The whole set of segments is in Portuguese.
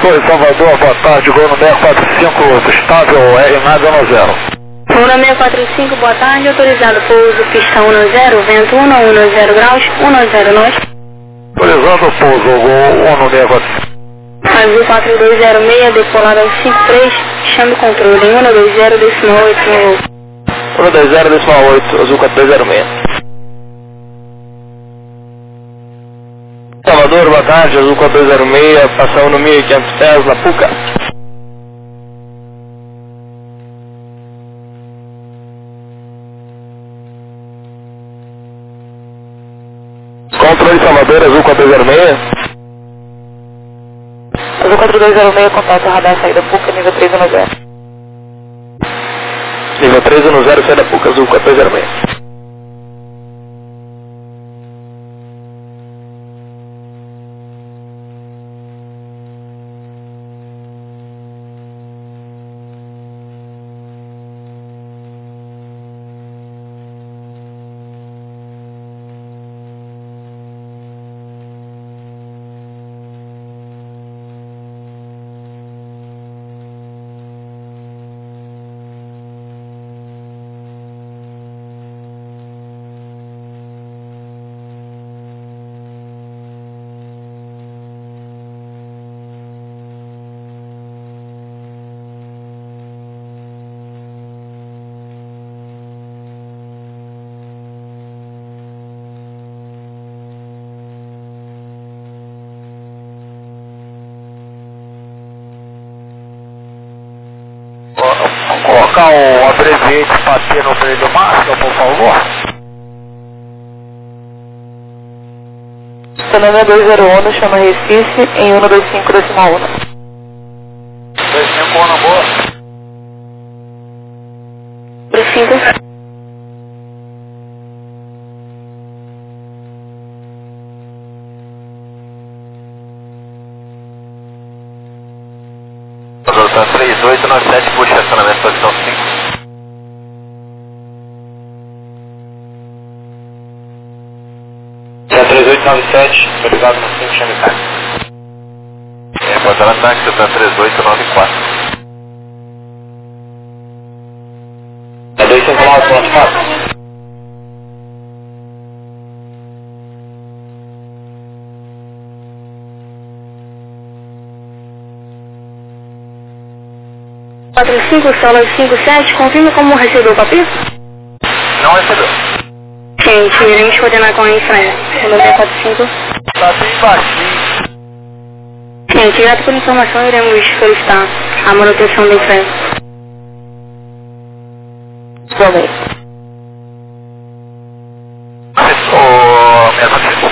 Oi, Salvador, boa tarde, gol no 645, estável, R nada no 0. Gol no 645, boa tarde, autorizado pouso, pista 10, vento 10 graus, 10 norte. Autorizado pouso, gol 1 no 645. Azul 4206, decolada 53, chame controle, 120, decimal 8. 120, decimal 8, Azul 4206. Salvador, boa tarde, Azul 4206, passando no 1500 pés, La Puca. Controle Salvador, Azul 4206. Azul 4206, contato, radar, saída Puca, nível 310. Nível 310, saída Puca, Azul 4206. Colocar o abreviate bater no freio do máximo, por favor. Sonâmia 201, chama Recife, em 125, decimal 1. 25 na boa. 5. Adoção 3897, puxa estacionamento, posição 5. É 3897, autorizado no 5, chame táxi. Botar ataque, estação 3894. É 259.4. Quatro 5, solo 57, confirma como recebeu o papel? Não recebeu. Gente, iremos coordenar com a Infraem. No 645. Tá bem baixinho. Gente, grato por informação, iremos solicitar a manutenção da Infraem. Também. Ô, 645.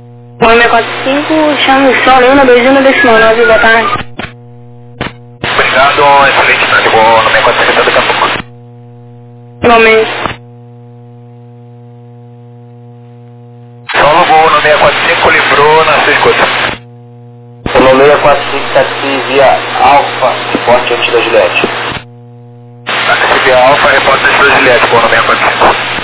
645, chame o solo 121, decimal 9, boa tarde. Obrigado, excelente tarde, vou no 645 daqui a pouco. Igualmente. Solo voo no 645, livrou na sua escuta. Solo 645, taxi via Alfa, reporte antes da Juliette. Taxi via Alfa, repórter da Juliette, voo no 645.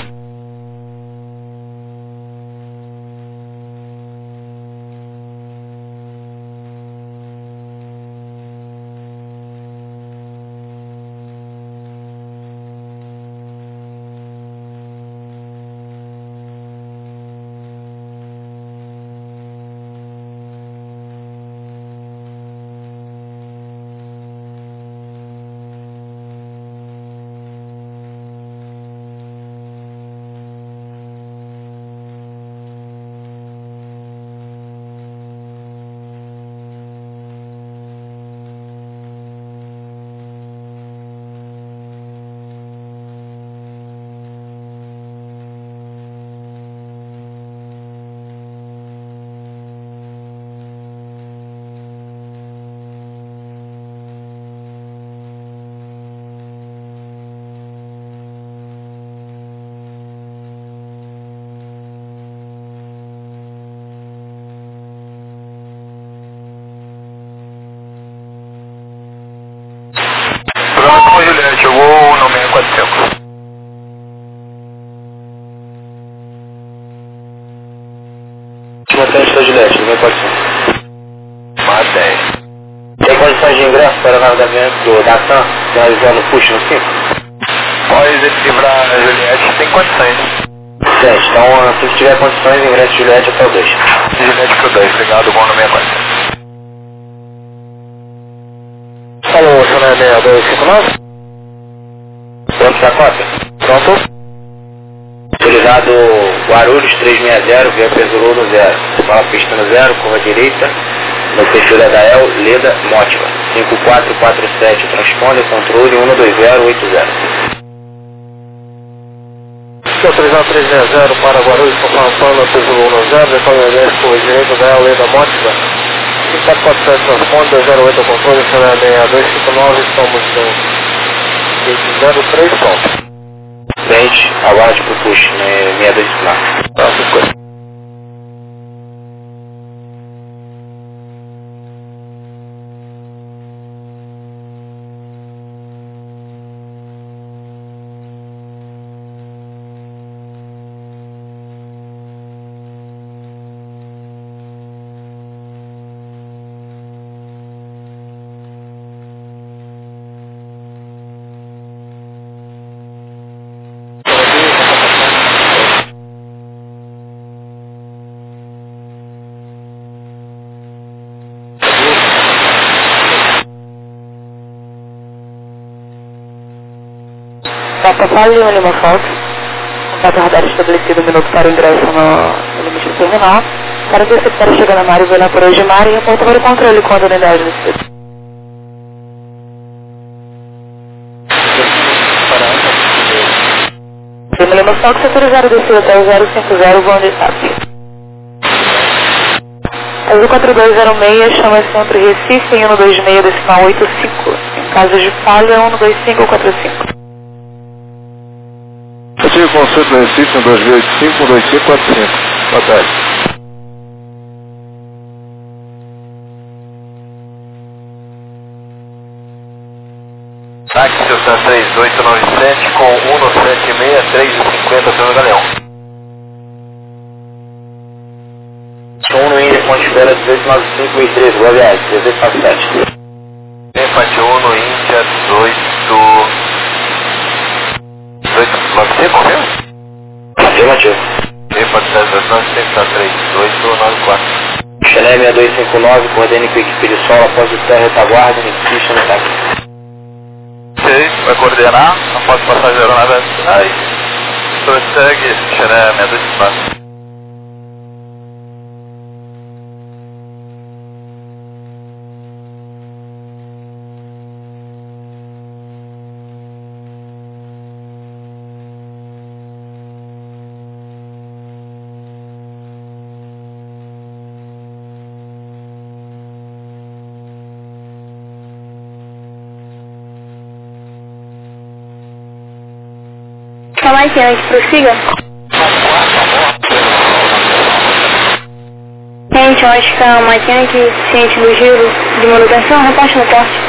Pronto, Juliette, eu vou no 645. Última teste da Juliette, 645. Mais 10. Tem para o navegamento da TAM, realizando o push no 5? Pode equilibrar a Juliette, tem condições. Certo, então assim que tiver condições, ingresse Juliette até o 2. Juliette pro 2, obrigado, bom no 64. Falou, Sonar 6259. Pronto para a cópia? Pronto. Utilizado Guarulhos 360, via Pesolou no 0. Fala pista no 0, curva direita, no perfil da Dael, Leda, Mótiva. 5447, transponder, controle 12080. Autorizado 360 para Guarulhos, São Paulo, Pesolou no 0, decolhe 10, curva direita, Dael, Leda, Mótiva. 5447, transponder, 208, controle, Sonar 6259, estamos no 03, pronto. Frente, aguarde pro push, né? 6259. Tá, 50. Papa Lima Lima Fox, contato radar estabelecido, um minuto para o ingresso no limite do terminal. Para interceptar a chegada na área, vai lá para hoje mar e aponta para o controle quando a unidade necessita. Lima Lima Fox, autorizado descer até o 050, vão de TAP. Azul 4206, chama centro Recife em 126, decimal 85. Em caso de falha, 12545. Eu tive consulta no Recife, 1285, 12545. Boa tarde. Táxi Celsan 3897 com 176, 350, seu Galeão. 1 no Índia, ponte espera 1895 e 13, boa viagem, 1897. Infante 1 no Índia, 1895, viu? Afirmativo. Infante 029, 3894. Chané 6259, coordene com a equipe de solo após o terra retaguarda, pista no táxi. Ok, vai coordenar, após passar a aeronave às finais. Prossegue, Chané 6294. Mais antes, prossiga. Gente, ótica Matiante, ciente do giro de manutenção, reposte no porte.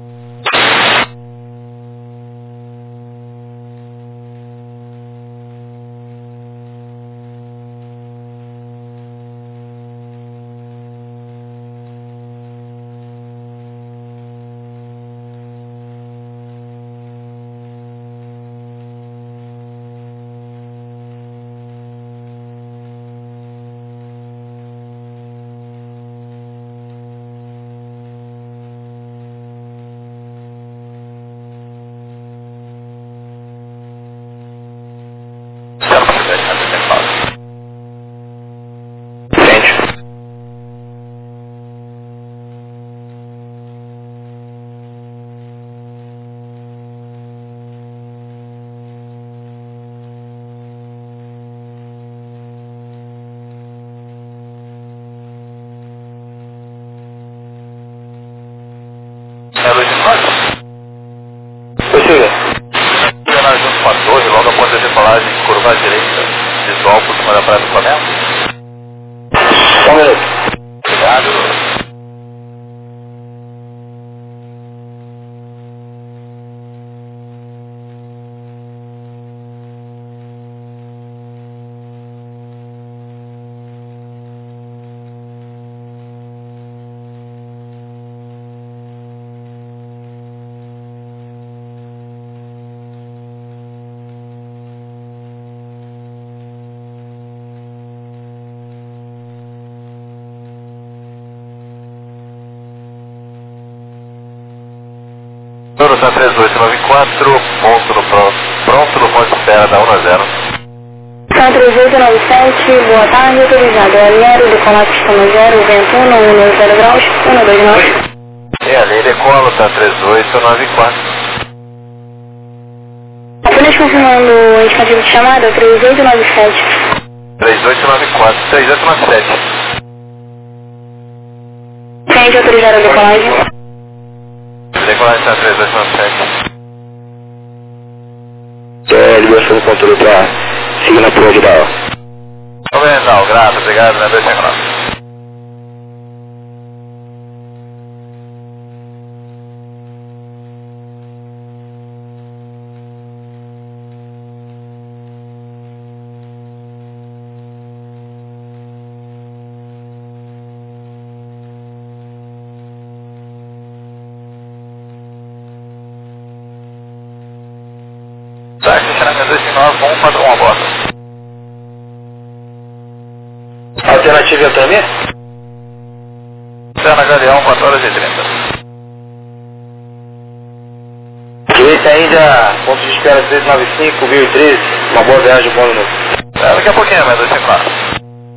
Prossiga. Nós junto com a torre, logo após a decolagem, curva à direita, visual por cima da praia do Flamengo. Só um minuto. Obrigado. Toro tá 3894, pronto no ponto de espera da 1 a 0. São 3897, boa tarde, autorizado. Alinharo, decolar pista 0, vento 110 graus, 129. E ali decolo, tá 3894. Apenas confirmando o indicativo de chamada, 3897. 3894, 3897. Tende autorizar a decolagem. Decolagem tá 3897. Ligação do controle para seguir na prova da aula. Oriental, grato, obrigado, né? 259. Tá, estacionamento 259, vamos fazer uma bota. Alternativa também? Serra Galeão, 4 horas e 30. Esse ainda, ponto de espera 395, 1013, uma boa viagem, bom minuto. Daqui a pouquinho, mas 259.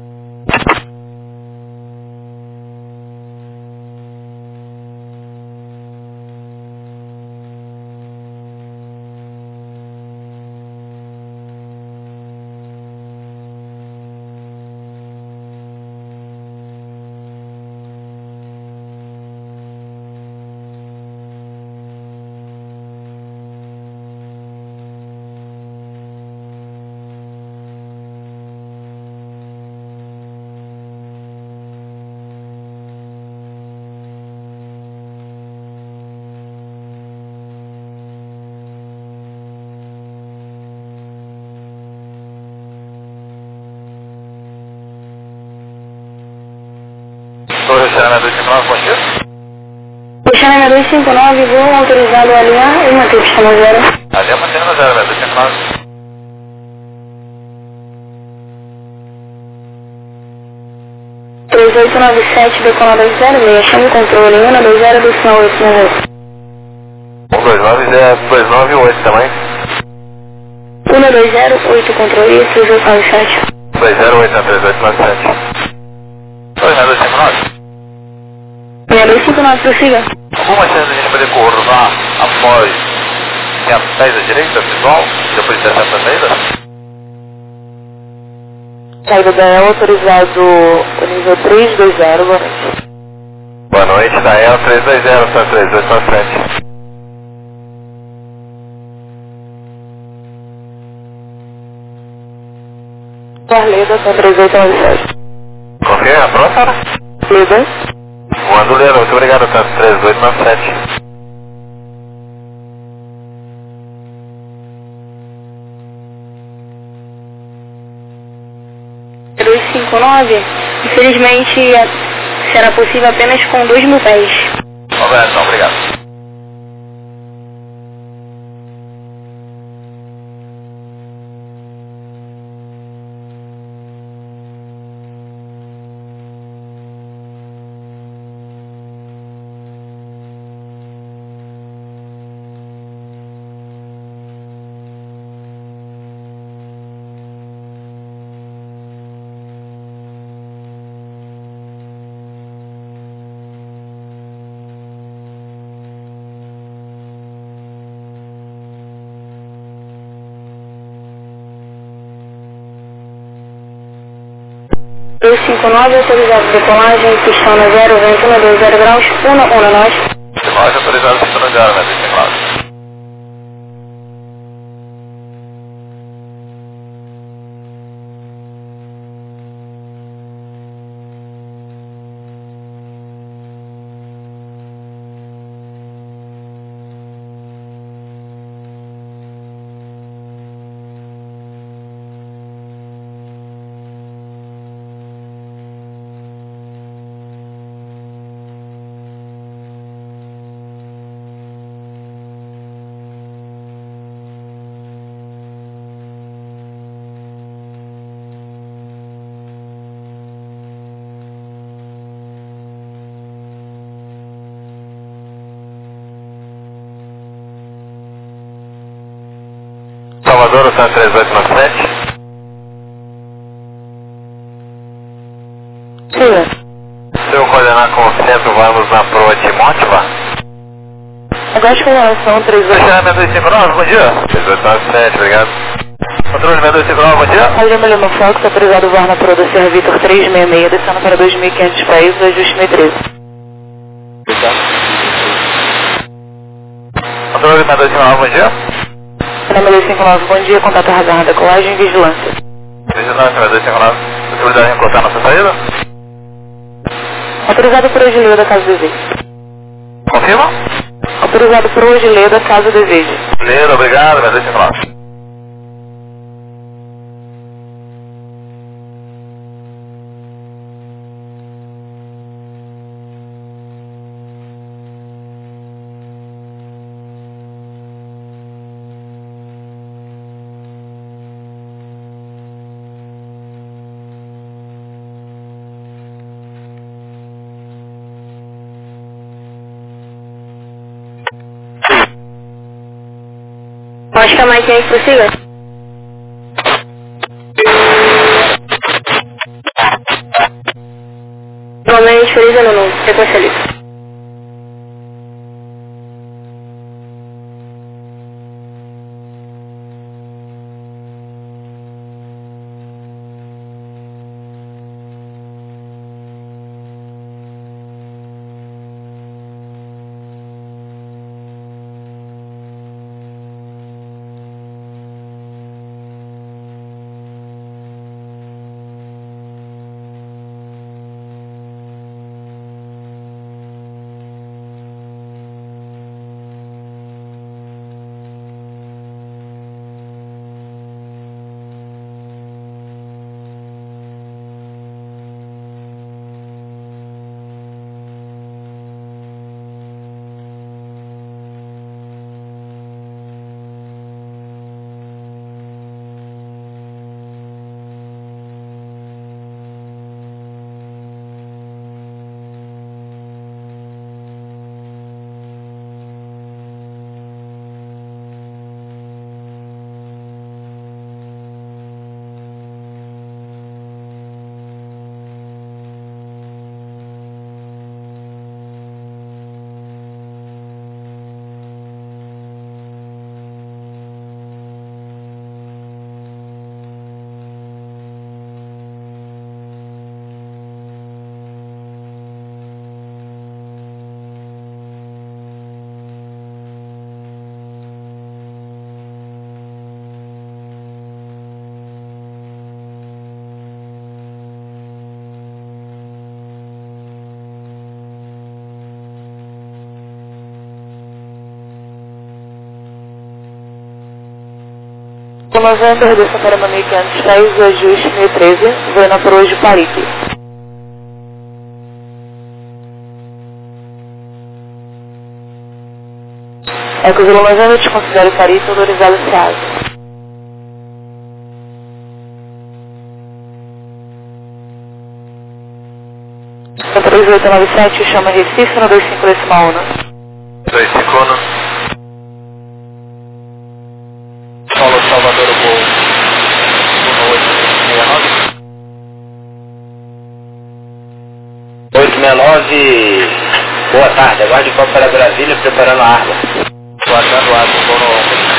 Estou estacionamento 259, bom dia. Estacionamento 259, voo autorizado a alinhar e manter pista 0. Ali é mantendo 0, 259. Três 3897, decolada 06, chame o controle, 120 do sinal 898. 129 é 298 também. 120, 8 controle, 3897. 208 na 3897. 259. 6259, prossiga. Alguma chance de a gente poder curvar após a 10 à direita, pessoal? Depois de 60 meia? Saída da EL, autorizado o nível 320, boa noite. Boa noite, da EL 320, tá 3897. Arleda, tá 3897. Confirma, pronto, Sara? Leda, Anduleiro, muito obrigado, tá 3897. Infelizmente será possível apenas com 2.000 pés. Então, obrigado. Autorizado decolagem, pistão 0, vento 120 graus, 119. Decolagem autorizada, pistão 0, né? 259. Salvador, o 3897. Sim. Se eu coordenar com o centro, vamos na proa Timóteo. Agora de coordenação 38. Xará 6259, bom dia. 3897, obrigado. Controle 6259, bom dia. Adriano Lima Fox, autorizado voar na proa da Serra Vitor 366, descendo para 2.500 pés, ajuste 1013. Controle 6259, bom dia. Cinema 259, bom dia, contato radar, decolagem e vigilância. Vigilância 6259, possibilidade de encostar nossa saída? Autorizado por hoje Leda, caso deseje. Confirma? Autorizado por hoje Leda, caso deseje. Beleza, obrigado, 6259. Pode ficar mais quente possível? Igualmente, feliz ano novo. Sequência livre. Com November, descendo para 1.500 pés, ajuste 1013, voando na proa de Parique. Eco Zulu November, te considero Parique, autorizado SEASA. Então 3897, chama Recife no 25 né? 25. Paulo Salvador, o voo 869, boa tarde, aguarde copo para Brasília, preparando a arma. guardando a água, voo 91.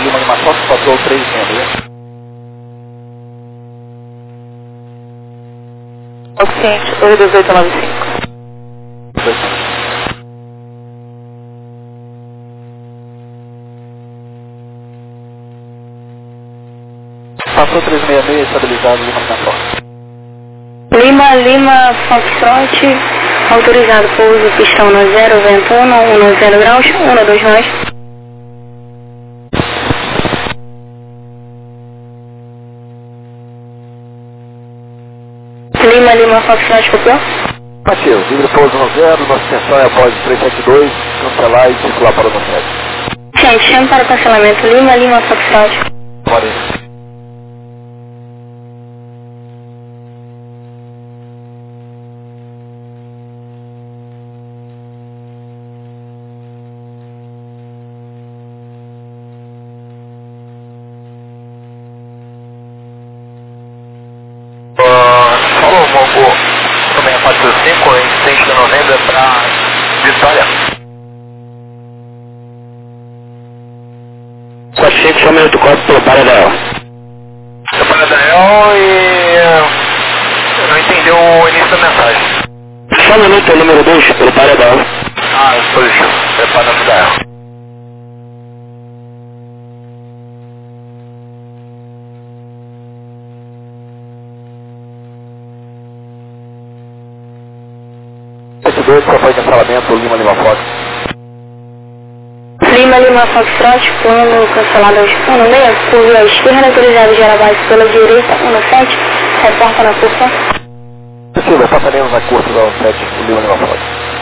Lima Lima Fox, passou 366. Oficiente, 22895. Passou 366, estabilizado Lima Lima Fox. Lima Lima Foxtrot, autorizado pouso, pistão no 0, vento 10 graus, 12 nós. Lima Lima Foxtrot, copiou? Mateu, livre pouso no 0, nossa extensão é após 372, cancelar e circular para o 7. Gente, chame para o cancelamento. Lima Lima Foxtrot. Pode. Falou, Mongo. Também a 455, em 6 de novembro para Vitória. 45, só um minuto, corta pelo Paradel. Seu Paradel e... eu não entendi o início da mensagem. Só um minuto, o número 2, pelo Paradel. Positivo. Preparando da erro. Só foi cancelamento, Lima Lima Fox. Lima Lima Foxtrot, plano cancelado aos 16, curva à esquerda, autorizado de Arabás pela direita, 17, reporta na curva. Silva, passaremos na curva da 7, Lima Lima Fox.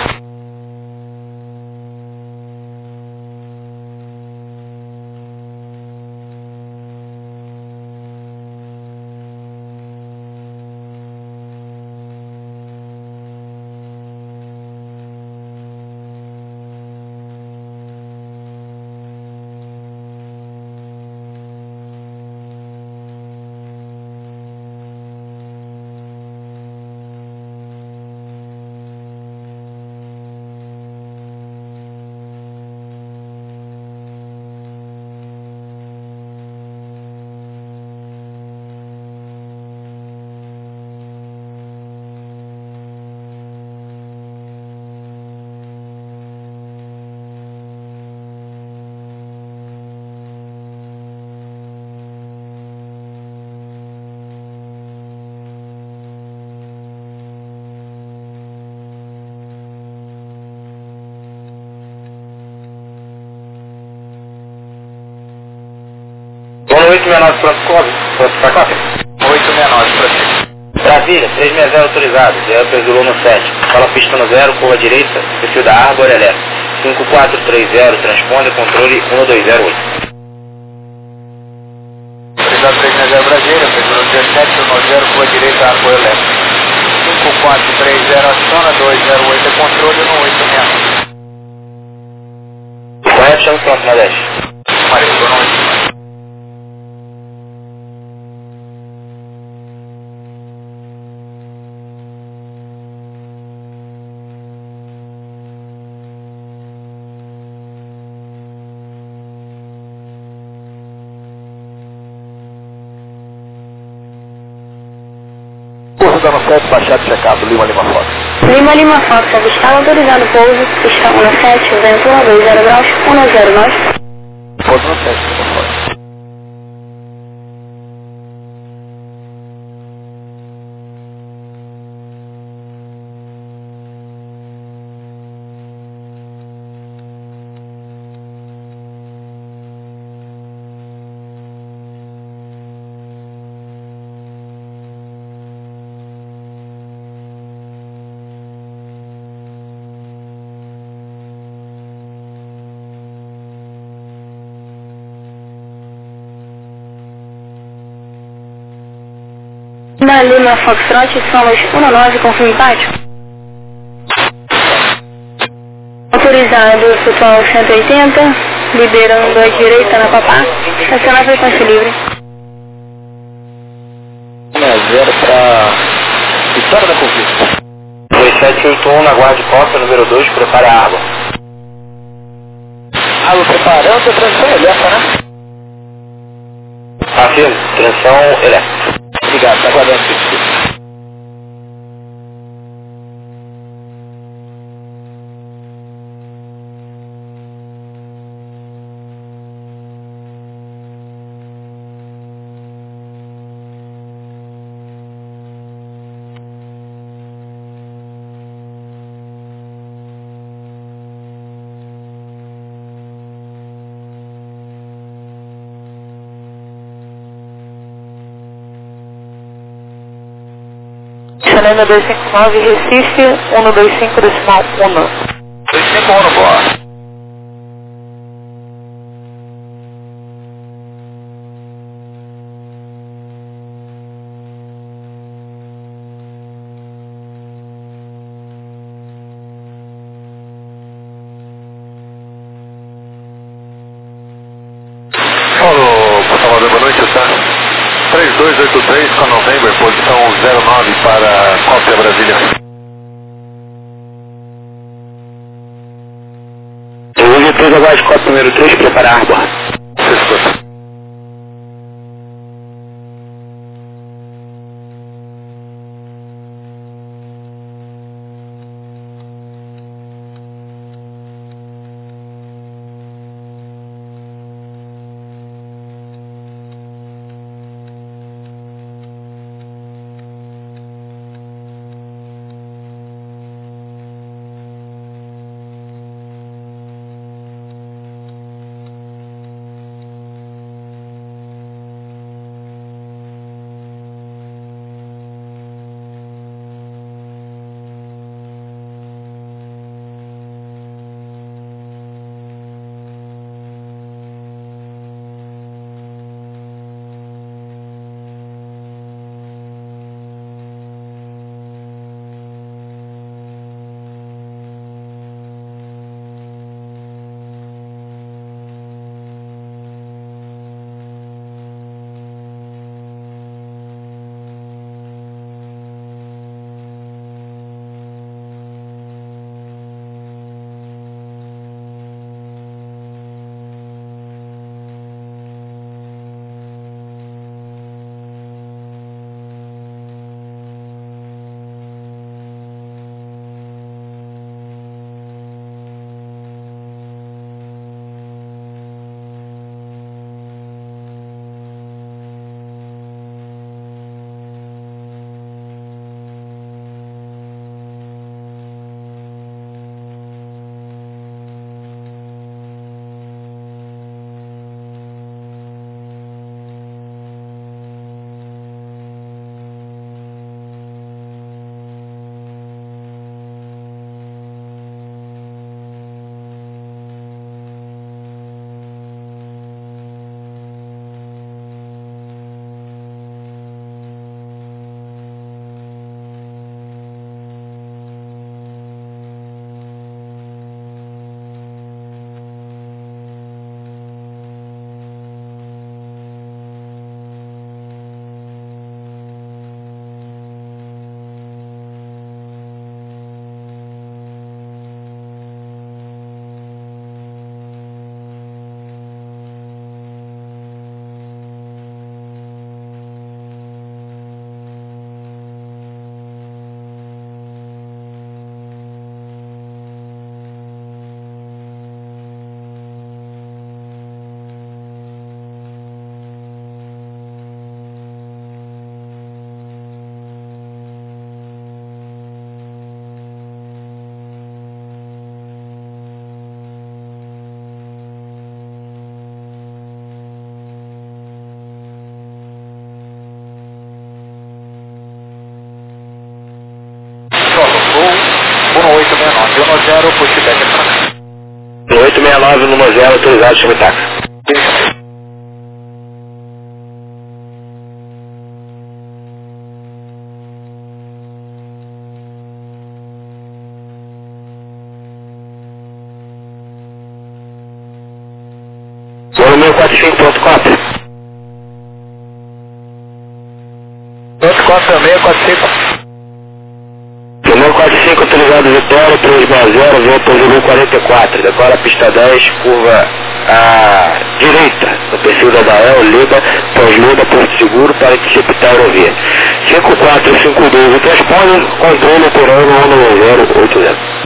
Boa noite, 69 pronto para cópia. 869 para si. Brasília, 360 autorizado, 0 perdurou no 7. Fala pista no 0, curva direita, perfil da Arbor Elétrica. 5430, transponder, controle 1208. Autorizado 360 Brasília, perdurou 17, 90, curva direita, Arbor Elétrica. 5430 aciona, 208 é controle, 186. Correto, chama pronto na 10. Maria, boa noite. Dando 7, baixado checado, Lima Lima Fox. Lima Lima Fox, avistado, autorizado pouso, pistão 17, vento 20 graus, 10 nós. Pouso no 7, Lima Fox. Lima Lima Foxtrot, somos 19, confirme empate. Autorizado, total 180, liberando à direita na Papá, estaciona a frequência livre. 0 para Vitória da Conquista. 2781 na guarda de costa, número 2, prepare a água. Água preparando, a transição é lenta, né? Confirmo, transição elétrica. Obrigado, está aguardando o pedido. Chanel 259, Recife, 125 decimal 1. 251, boa. Alô, por favor, boa noite, tá? 3283 com November, posição 09 para Cópia Brasília. Eu 3 aguarde Cópia número 3, preparar Arbor. Você escuta. Voo 1869, 10, pushback é para cá. 1869, número 0, autorizado, chame táxi. Voo 645, pronto, cópia. Pronto, cópia 645. Número 45, autorizado Vitória, 360, voo para o 44, decora pista 10, curva à direita, no perfil da Dael, Leda, pós-Leda, Porto Seguro, para interceptar a aerovia. 5452, o transponder, controle operando 1080.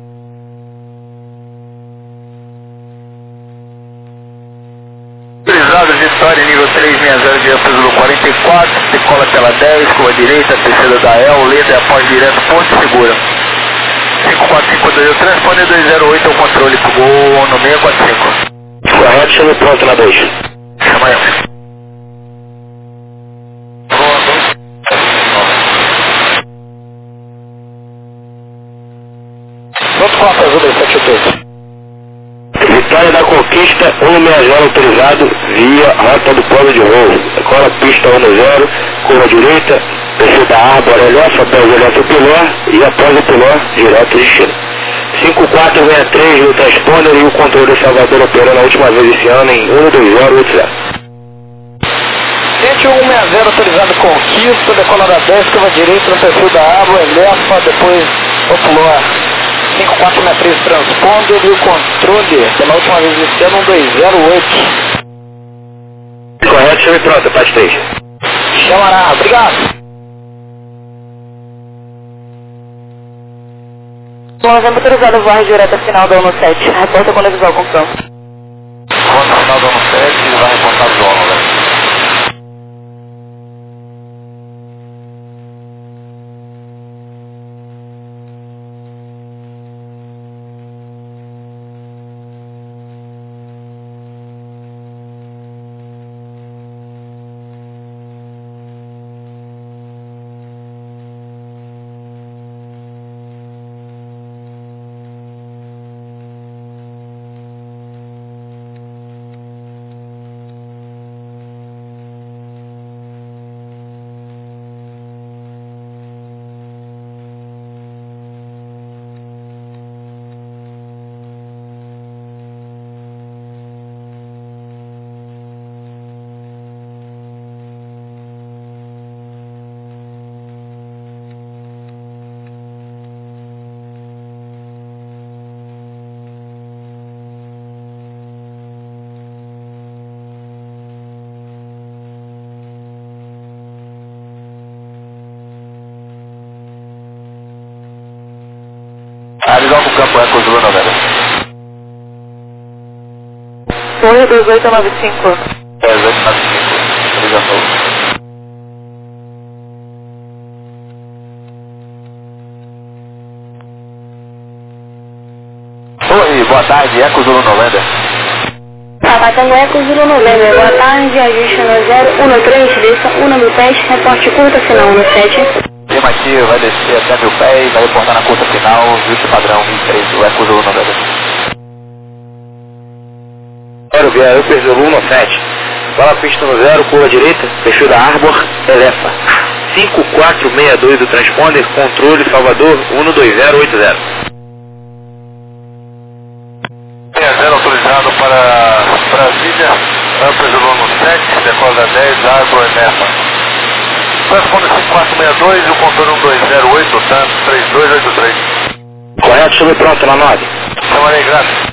Autorizado Vitória, nível 360 de Âmbito 44, decola pela 10, com a direita, terceira da El, Leda, após direto, Porto Seguro. 5452, o transponder 208 é o controle pro gol no 645. Correto, chame pronto na 2. Chama aí. Pronto com a azul 278. Vitória da Conquista, 160 autorizado via rota do plano de voo. Decola pista 10, curva direita, perfil da Árbor, Elef, após o Elef Piló e após o Piló, direto destino. 5463 no transponder e o controle de Salvador operando a última vez esse ano em 12080. 160 autorizado Conquista, decola da 10, curva direita no perfil da Árbor, Elef, depois o Piló. 5463 transponder e o controle pela última vez esse ano 208. Correto, chame pronto, parte 3. Chamará, obrigado. Novembro autorizado voar direta final da ONU 7. Reporta quando avisar o confronto. Quando final do ano 7, vai reportar o dono, né? Avisar o campo Eco Zulu 90. Torre 2895. 2895. Ligação. Oi, boa tarde, Eco Zulu 90. Abatendo Eco Zulu 90. Boa tarde, ajuste no 013, desça 1000 pés, reporte curta final no 7. Clima aqui vai descer até 1000 pés, vai reportar na curta final, justo padrão 1003, o Eco Zulu 90. Aerovia Upper Zulu 17. Fala pista no 0, curva direita, perfil da Árbor, Elefa. 5462 do transponder, controle Salvador 12080. 60 autorizado para Brasília, Upper Zulu 7, decola da 10, Árbor, Elefa. Transponder 5462 e o controle 1208, tanto 3283. Correto, chame pronto na 9. Chamarei, graças.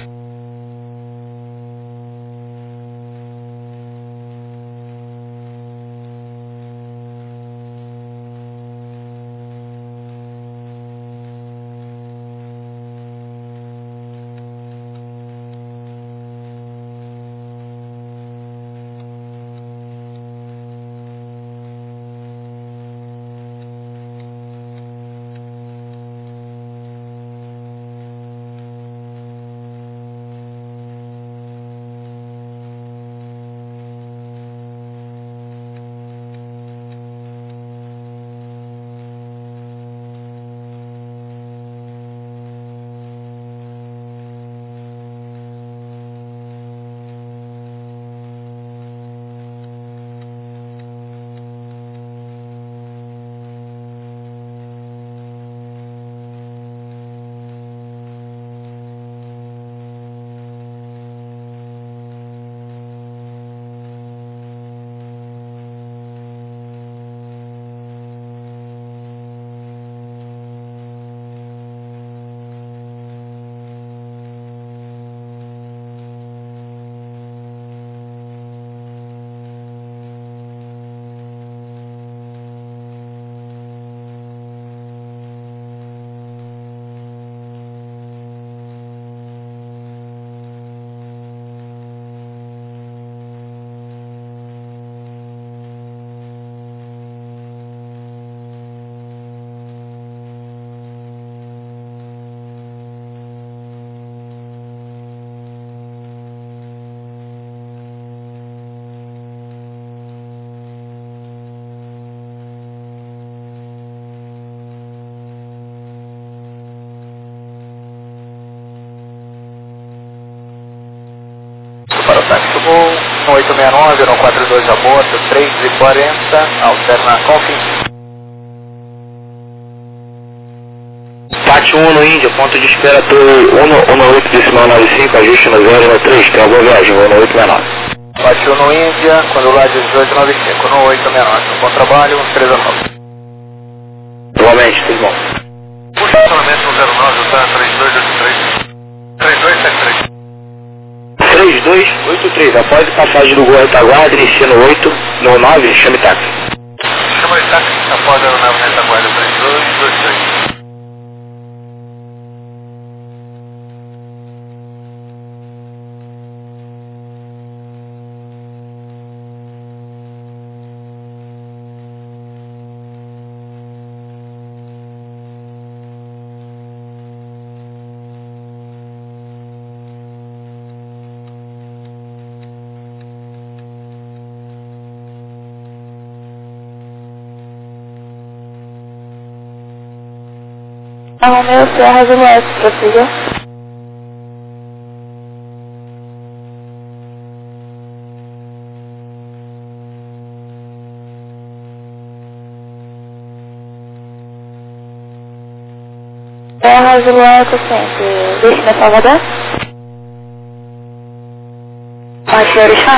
Gol, 869, 142 a bordo, 3h40, alterna Confim. Parte 1 no Índia, ponto de espera Torre 118,95, ajuste no 013, que é a boa viagem, vou no 869. Parte 1 no Índia, quando lá 1895, no 869, bom trabalho, 3 a 9. Igualmente, tudo bom. Estacionamento no 09, tá? 3283. 3273. 3283, após a passagem do Gol Retaguarda, inicia no 8, no 9, chame táxi. Chama de táxi, após a aeronave Retaguarda, 3223. Romeu Serra do Oeste, prossiga. Serra do Oeste, sempre. Destino é Salvador? Pode orixá?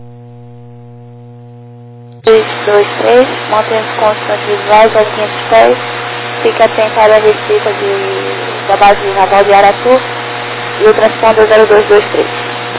3, 2, 3, mantenha-se constante visuais aos 500 pés. Fique atento à receita da base naval de Aratu e o transponder 0223.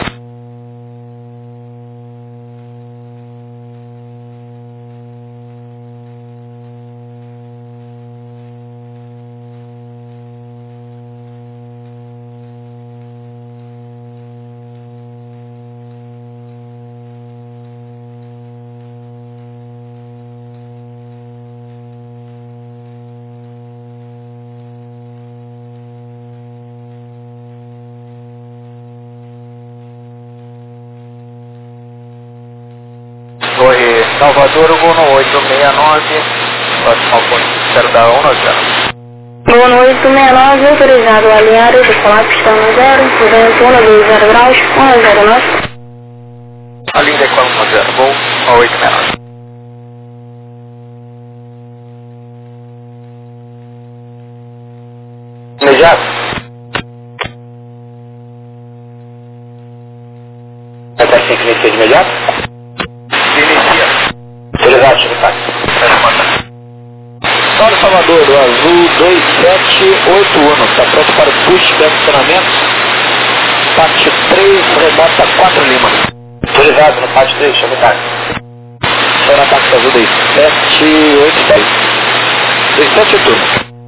Torre Salvador, o Gol no 869, próximo ponto de espera da 190. Gol no 869, autorizado a alinhar e decolar pistão no 0, vento 120 graus, 109. A linha decola no 0, Gol no 869. Imediato. Vai estar sem que inicia de imediato? Inicia. Autorizado, chame táxi. Torre Salvador, do Azul 2781, está pronto para o push de estacionamento. Parte 3, remota 4 Lima. Autorizado no parte 3, chame táxi. Só na parte azul daí, 786. 2782.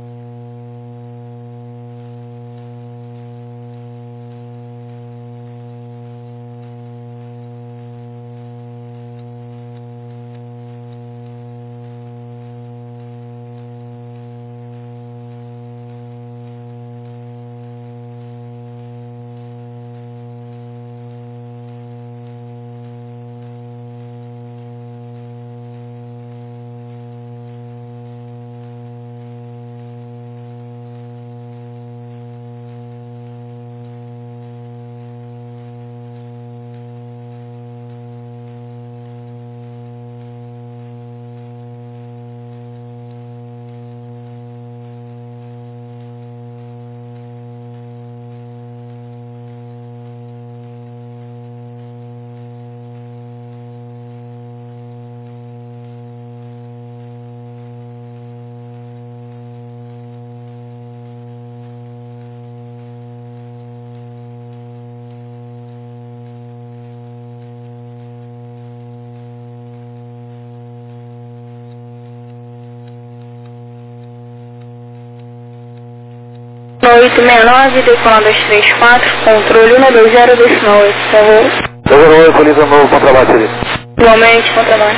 No 869, decolar 234, controle 120, decimal 8, por favor. 208, polícia novo, contrabate ali. Igualmente, contrabando.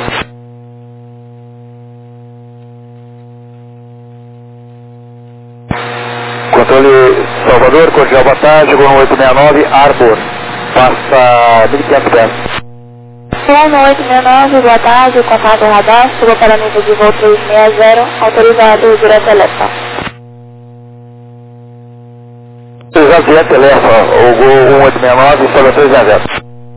Controle Salvador, cordial boa tarde, Gol 869, Arbor. Passa 1.500 pés. Gol 869, boa tarde, contato radar, suba para nível de voo 360, autorizado direto elétrica. Autorizado direto elétrica, o Gol 1869, sobe 360.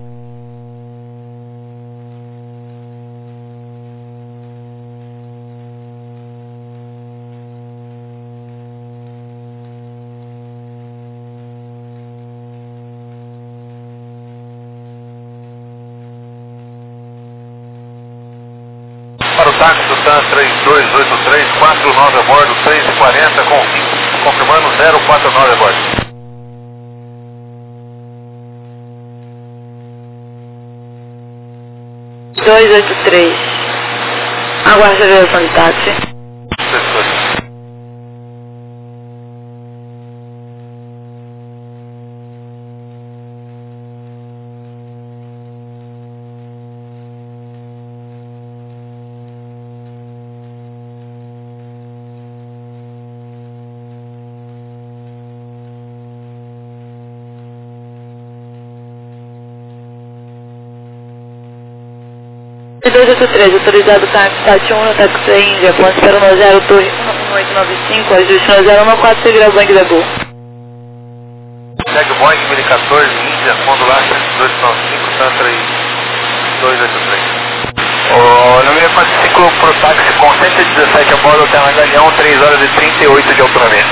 táxi do TAN 3283, 49 a bordo, 3h40, confirmando 049 a bordo. Aguarde a direção de táxi. Autorizado táxi 1, táxi Índia, ponto 010, torre 1895, ajuste no 014, seguirá o Boeing da Gol. Segue o Boeing 1014, Índia, fundo lá 295, TAN 3283. O número 45 pro táxi com 117 a bordo, Terra Galeão, 3 horas e 38 de autonomia.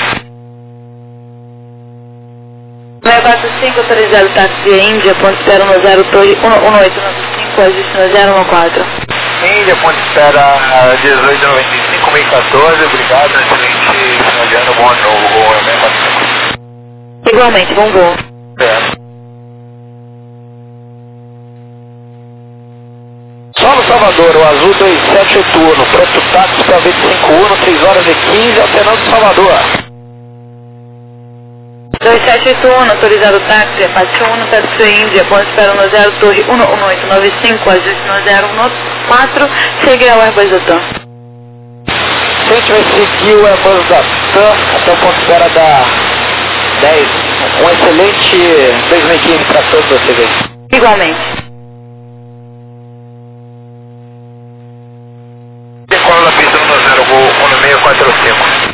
645, autorizado táxi Índia, ponto 010, torre 1895, ajuste no 014. Índia, ponto espera 1895, 1014, obrigado, excelente final de ano, bom ano, voo 645. Igualmente, bom voo. Solo Salvador, o azul 27 turno, pronto táxi para 25 Uno, 6 horas e 15, alternando Salvador. 271, autorizado táxi, Apache 1, táxi Índia, ponto espera no 0, torre 1895, ajuste no 014, seguirá o Airbus da TAM. A gente vai seguir o Airbus da TAM até o ponto espera da 10. Um excelente 2015 para todos vocês aí. Igualmente. Decola na pista 10, voo 1645.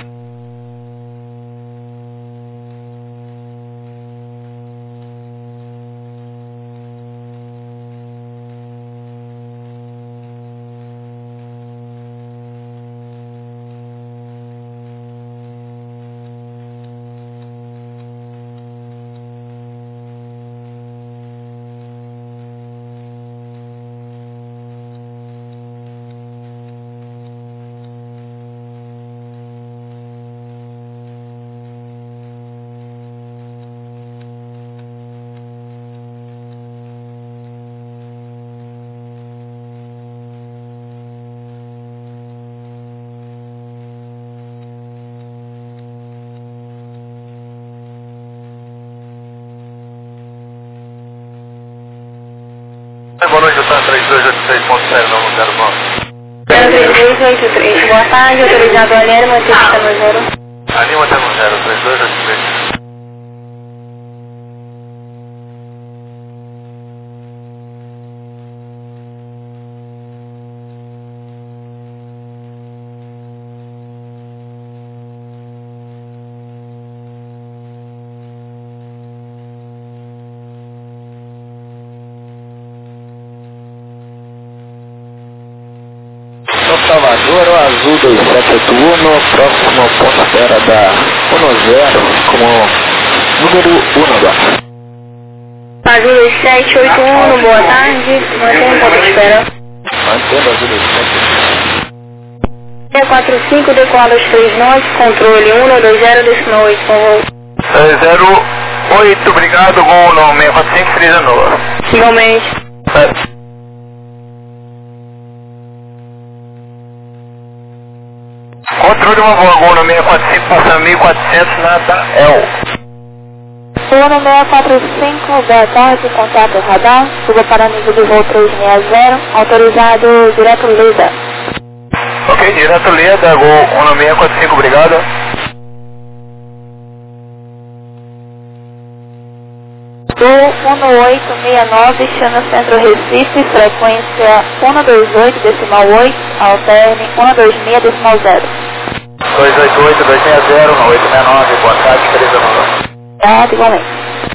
Boa noite, TAN 3283.009. 3283, boa tarde, autorizado Alérimo, até no 0. Ali até no 0, 3283. Salvador, o azul 2781, próximo ponto espera da 10 como número 1 agora. Azul 2781, boa tarde, mantém ponto de espera. Mantendo azul 2781. 45, decola 239, controle 120, destino 8, com voo. 08, obrigado, voo no 645, Frisa Nova. Igualmente. Controle uma voa, voo no 645, passando 1400, nada, Uno 645, boa tarde, contato radar, suba para nível de voo 360, autorizado direto Leda. Ok, direto Leda, voo Uno 645, obrigado. Voo 1869, chama Centro Recife, frequência 128, decimal 8, alterne 126, decimal 0. 288, 260, 869, boa tarde, Frisa Nova. Tá, igualmente.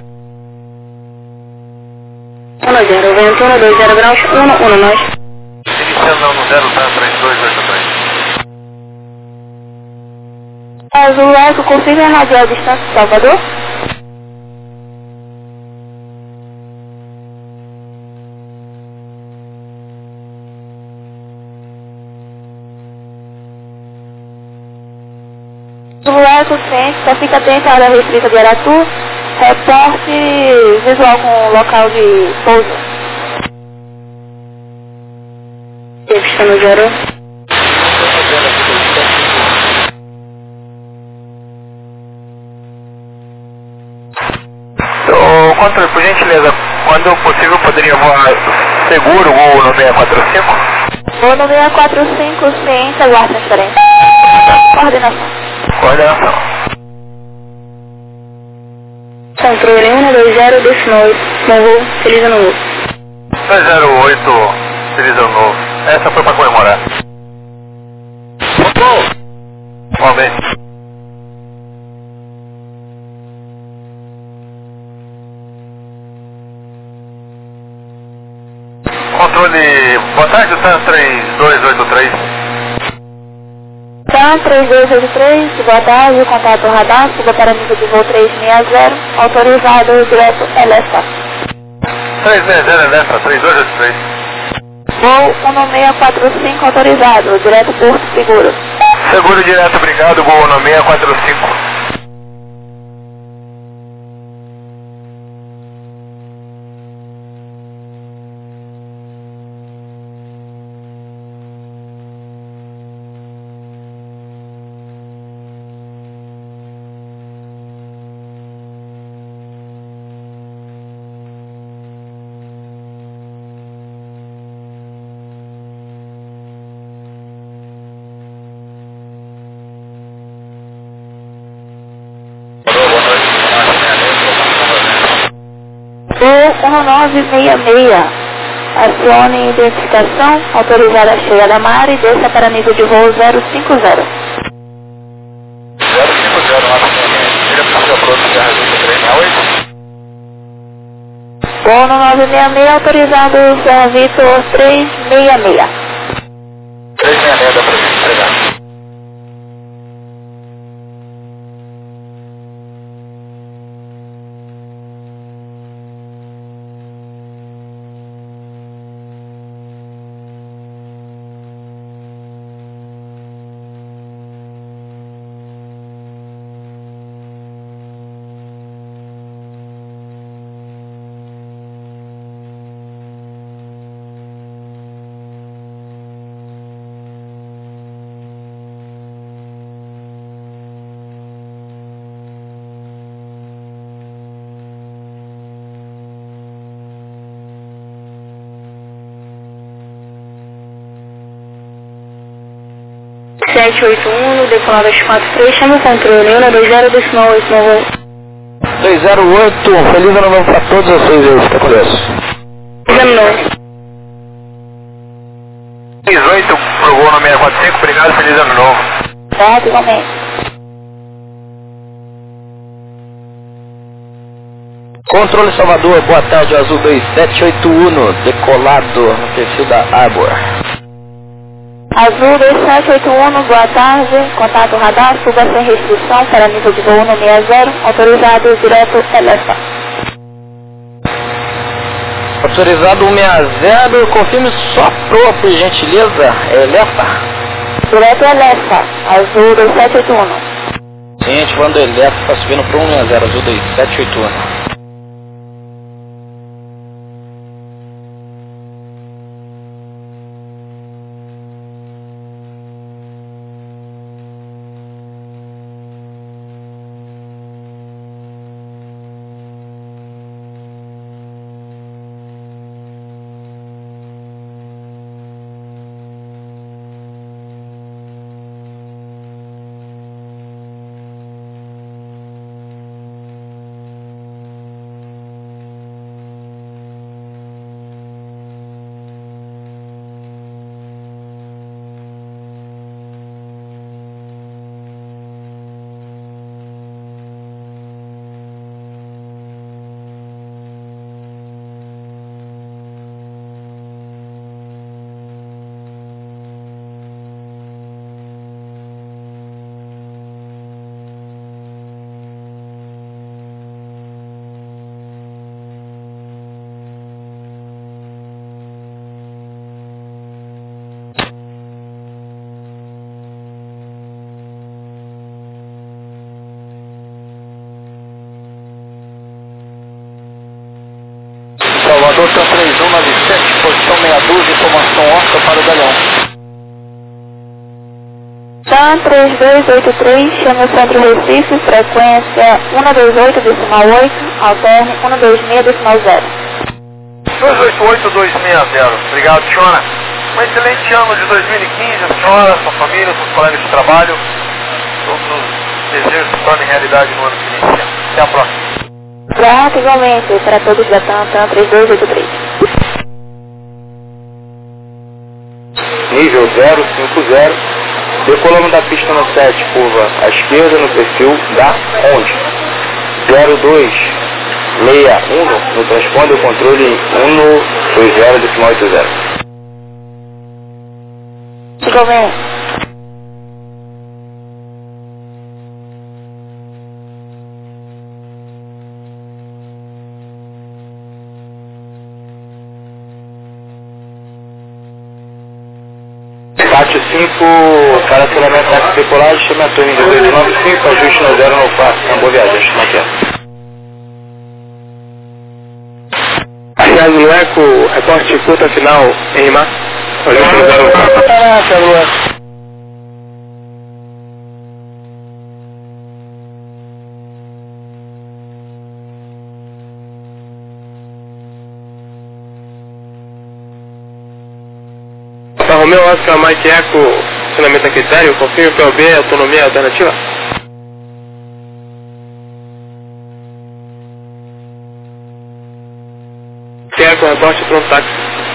10, vento 120 graus, 1 nós. Iniciando no 0, TAN 3283. Azul Eco, confirme a radial distância de Salvador. Zulu Eco, ciente, só fica atento à área restrita de Aratu. Reporte visual com o local de pouso. Pista no 0. Ô, controle, por gentileza, quando possível poderia voar seguro ou no 645? Vou no 645, ciência, aguarde transferência. Coordenação. Coordenação. Controle 120, decimal 8, bom voo, feliz ano novo. 208, feliz ano novo. Essa foi pra comemorar. Vamos ver. Controle, boa tarde, TAN 3283. TAN 3283, boa tarde, contato radar, suba para nível de voo 360, autorizado direto LSA. 360 Elefa, 3283. Voo 1645, autorizado, direto Porto Seguro. Seguro direto, obrigado, voo no 645. Voo 1966, acione identificação, autorizada a chegada à área e desça para nível de voo 050. 050, ele precisa pronto de arraso 368. Voo 966, autorizado Zé Vitor 366. 366 dá pra gente entregar. decolado às 43, chama o controle 120, decimal 8, bom voo. 208, feliz ano novo pra todos vocês aí, fica com Deus. Feliz ano novo. 18 pro voo no 645, obrigado, feliz ano novo. Certo, igualmente. Controle Salvador, boa tarde, Azul 2781, decolado no perfil da Arbor. Azul 2781, boa tarde, contato radar, suba sem restrição para nível de voo 160, autorizado direto LSA. Autorizado 160, confirme só pro, por gentileza, Elefa. Direto LSA, Azul 2781. Sim, ativando o Elefa, tá subindo pro 160, Azul 2781. Total 3197, posição meia dúzia, informação Oscar para o Galeão. TAM 3283, chama o Centro Recife, frequência 128,8, alterne 126,0. 288260, obrigado, senhora. Um excelente ano de 2015, a senhora, sua família, seus colegas de trabalho. Todos os desejos se tornem realidade no ano que inicia. Até a próxima. Grato igualmente para todos da TAM 3283. Nível 050, decolamos da pista no 7, curva à esquerda no perfil da onde? 0261, no transponder o controle 120,80. Igualmente. Pátio 5, para aceleramento da decolagem, chama a torre de 295, ajuste no 094, boa viagem, como é que é? Obrigado, Lueco, reporte curta final em mar. Olhando pelo 094. Caraca, Lueco. Romeu Oscar Mike Eco, funcionamento a critério, confirme PLB, autonomia alternativa. Eco, reporte pronto táxi.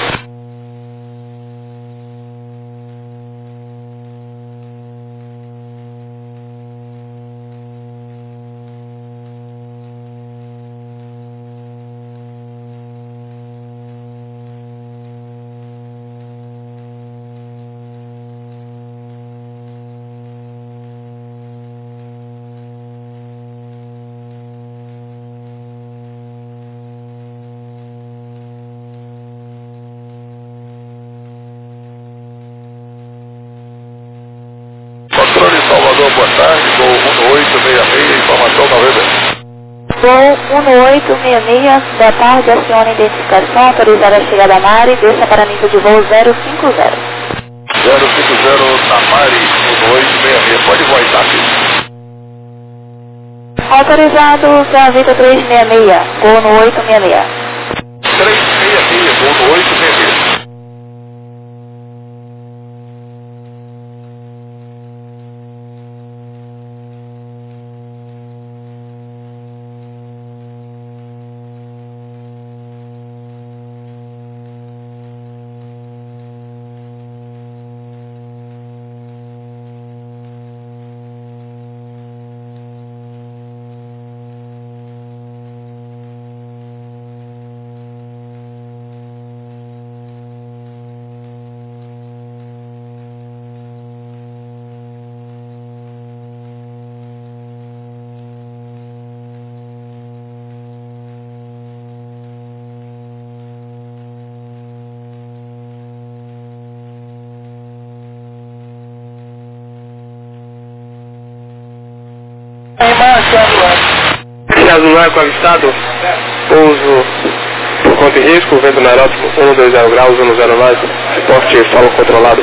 Controle Salvador, boa tarde, voo 1866, informação 90. Voo 1866, da tarde, acione identificação, autorizada a chegada a Mari, desça para nível de voo 050. 050 Tamari, 1866, pode voar rápido. Autorizado, Zé Vitor 366, voo no 866. 366, voo no 866. Obrigado, Lueco, avistado. Pouso por conta e risco, vento no aeródromo 120 graus, 109, reporte solo controlado.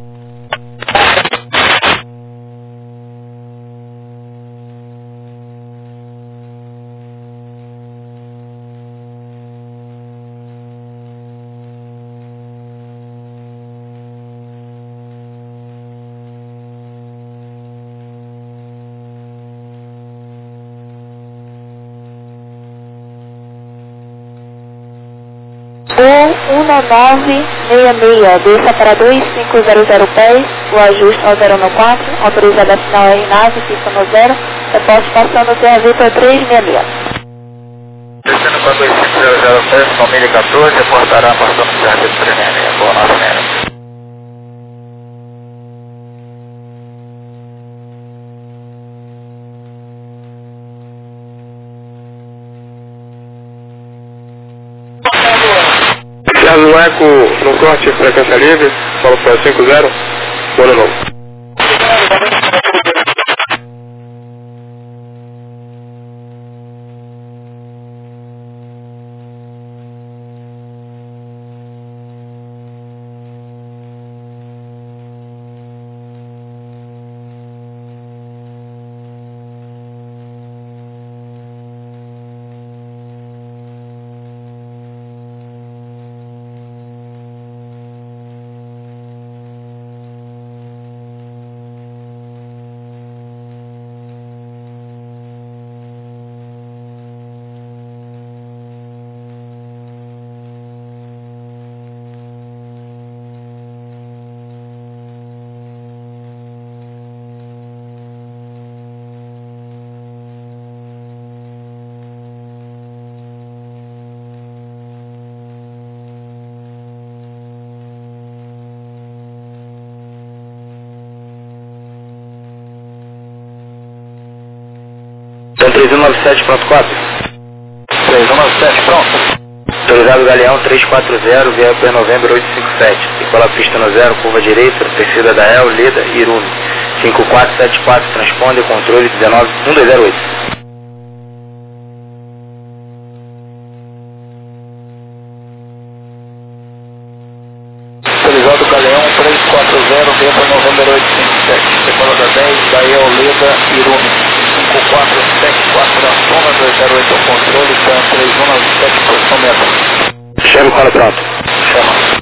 Voo 1966, desça para 2500 pés, o ajuste ao 014, autorizada a final RNAV, pista no 0, reporte passando Zé Vitor 366. Descendo para 2500 pés, família 14, reportará passando Zé Vitor 366, boa noite, né? Obrigado, Lueco, no corte, frequência livre, solo para 50, boa novo. 3197, pronto, 4. 3197, pronto. Autorizado Galeão 340, via per Novembro 857. Decola pista no 0, curva direita, descida da El, Leda, Irume. 5474, transponder, controle 1208. Autorizado Galeão 340, via per Novembro 857. Decola da 10, da El, Leda, Irume. 5474 na zona, 208 ao controle, TAM 3197, posição metro. Chama, fala pronto. Chama.